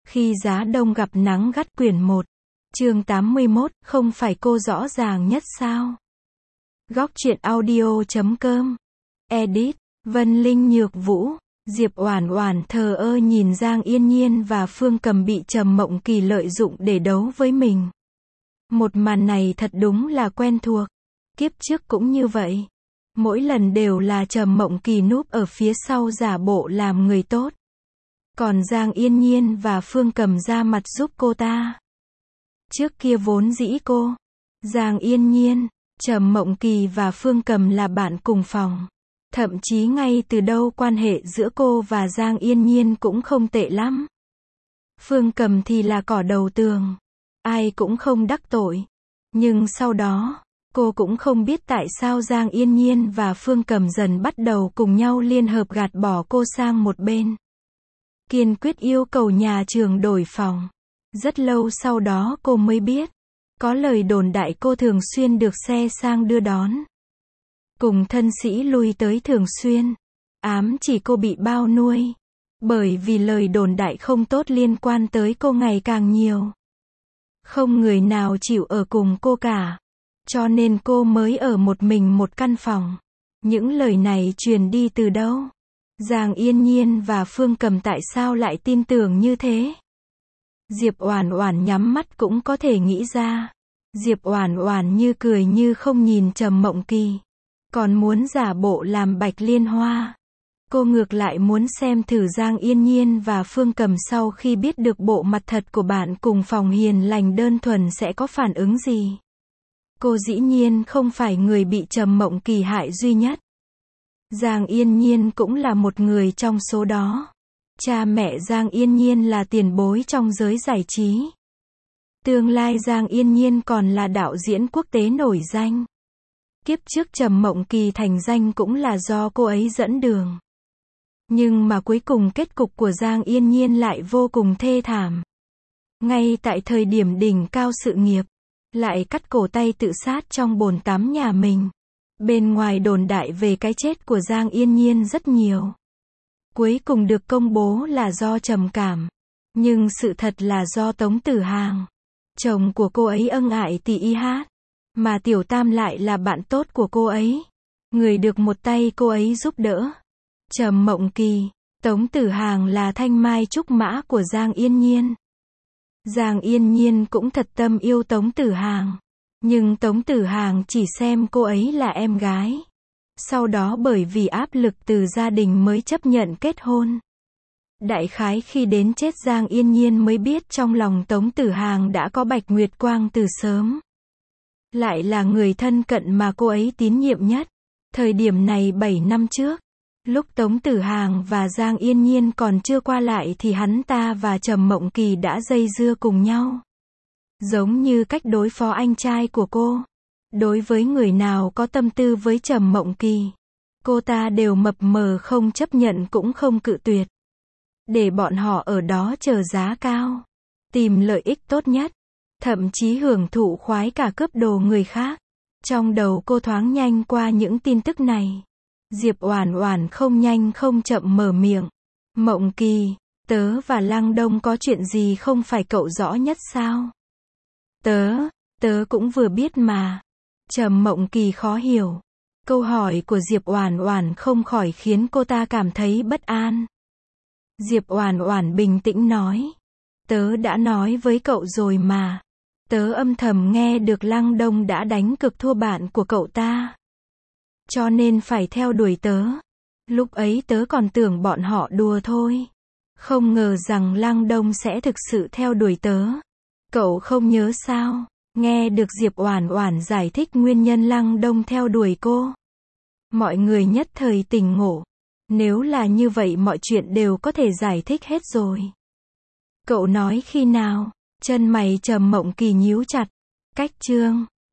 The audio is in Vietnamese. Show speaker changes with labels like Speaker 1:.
Speaker 1: Khi giá đông gặp nắng gắt quyển 1. Chương 81, không phải cô rõ ràng nhất sao? Góc truyện audio.com. Edit, Vân Linh Nhược Vũ. Diệp Oản Oản thờ ơ nhìn Giang Yên Nhiên và Phương Cầm bị Trầm Mộng Kỳ lợi dụng để đấu với mình. Một màn này thật đúng là quen thuộc. Kiếp trước cũng như vậy. Mỗi lần đều là Trầm Mộng Kỳ núp ở phía sau giả bộ làm người tốt. Còn Giang Yên Nhiên và Phương Cầm ra mặt giúp cô ta. Trước kia vốn dĩ cô, Giang Yên Nhiên, Trầm Mộng Kỳ và Phương Cầm là bạn cùng phòng. Thậm chí ngay từ đầu quan hệ giữa cô và Giang Yên Nhiên cũng không tệ lắm. Phương Cầm thì là cỏ đầu tường. Ai cũng không đắc tội. Nhưng sau đó, cô cũng không biết tại sao Giang Yên Nhiên và Phương Cầm dần bắt đầu cùng nhau liên hợp gạt bỏ cô sang một bên. Kiên quyết yêu cầu nhà trường đổi phòng. Rất lâu sau đó cô mới biết. Có lời đồn đại cô thường xuyên được xe sang đưa đón. Cùng thân sĩ lui tới thường xuyên. Ám chỉ cô bị bao nuôi. Bởi vì lời đồn đại không tốt liên quan tới cô ngày càng nhiều. Không người nào chịu ở cùng cô cả. Cho nên cô mới ở một mình một căn phòng. Những lời này truyền đi từ đâu? Giang Yên Nhiên và Phương Cầm tại sao lại tin tưởng như thế? Diệp Oản Oản nhắm mắt cũng có thể nghĩ ra. Diệp Oản Oản như cười như không nhìn Trầm Mộng Kỳ. Còn muốn giả bộ làm Bạch Liên Hoa. Cô ngược lại muốn xem thử Giang Yên Nhiên và Phương Cầm sau khi biết được bộ mặt thật của bạn cùng phòng hiền lành đơn thuần sẽ có phản ứng gì. Cô dĩ nhiên không phải người bị Trầm Mộng Kỳ hại duy nhất. Giang Yên Nhiên cũng là một người trong số đó. Cha mẹ Giang Yên Nhiên là tiền bối trong giới giải trí. Tương lai Giang Yên Nhiên còn là đạo diễn quốc tế nổi danh. Kiếp trước Trầm Mộng Kỳ thành danh cũng là do cô ấy dẫn đường. Nhưng mà cuối cùng kết cục của Giang Yên Nhiên lại vô cùng thê thảm. Ngay tại thời điểm đỉnh cao sự nghiệp, lại cắt cổ tay tự sát trong bồn tắm nhà mình. Bên ngoài đồn đại về cái chết của Giang Yên Nhiên rất nhiều. Cuối cùng được công bố là do trầm cảm. Nhưng sự thật là do Tống Tử Hàng. Chồng của cô ấy ân ái tỷ y hát. Mà Tiểu Tam lại là bạn tốt của cô ấy. Người được một tay cô ấy giúp đỡ. Trầm Mộng Kỳ, Tống Tử Hàng là thanh mai trúc mã của Giang Yên Nhiên. Giang Yên Nhiên cũng thật tâm yêu Tống Tử Hàng. Nhưng Tống Tử Hàng chỉ xem cô ấy là em gái. Sau đó bởi vì áp lực từ gia đình mới chấp nhận kết hôn. Đại khái khi đến chết Giang Yên Nhiên mới biết trong lòng Tống Tử Hàng đã có Bạch Nguyệt Quang từ sớm. Lại là người thân cận mà cô ấy tín nhiệm nhất. Thời điểm này 7 năm trước. Lúc Tống Tử Hàng và Giang Yên Nhiên còn chưa qua lại thì hắn ta và Trầm Mộng Kỳ đã dây dưa cùng nhau. Giống như cách đối phó anh trai của cô. Đối với người nào có tâm tư với Trầm Mộng Kỳ, cô ta đều mập mờ không chấp nhận cũng không cự tuyệt. Để bọn họ ở đó chờ giá cao. Tìm lợi ích tốt nhất. Thậm chí hưởng thụ khoái cả cướp đồ người khác. Trong đầu cô thoáng nhanh qua những tin tức này. Diệp Oản Oản không nhanh không chậm mở miệng. Mộng Kỳ, tớ và Lăng Đông có chuyện gì không phải cậu rõ nhất sao? Tớ cũng vừa biết mà. Trầm Mộng Kỳ khó hiểu. Câu hỏi của Diệp Oản Oản không khỏi khiến cô ta cảm thấy bất an. Diệp Oản Oản bình tĩnh nói. Tớ đã nói với cậu rồi mà. Tớ âm thầm nghe được Lăng Đông đã đánh cực thua bạn của cậu ta. Cho nên phải theo đuổi tớ. Lúc ấy tớ còn tưởng bọn họ đùa thôi. Không ngờ rằng Lăng Đông sẽ thực sự theo đuổi tớ. Cậu không nhớ sao? Nghe được Diệp Oản Oản giải thích nguyên nhân Lăng Đông theo đuổi cô. Mọi người nhất thời tỉnh ngộ. Nếu là như vậy mọi chuyện đều có thể giải thích hết rồi. Cậu nói khi nào? Chân mày Trầm Mộng Kỳ nhíu chặt. Cách chương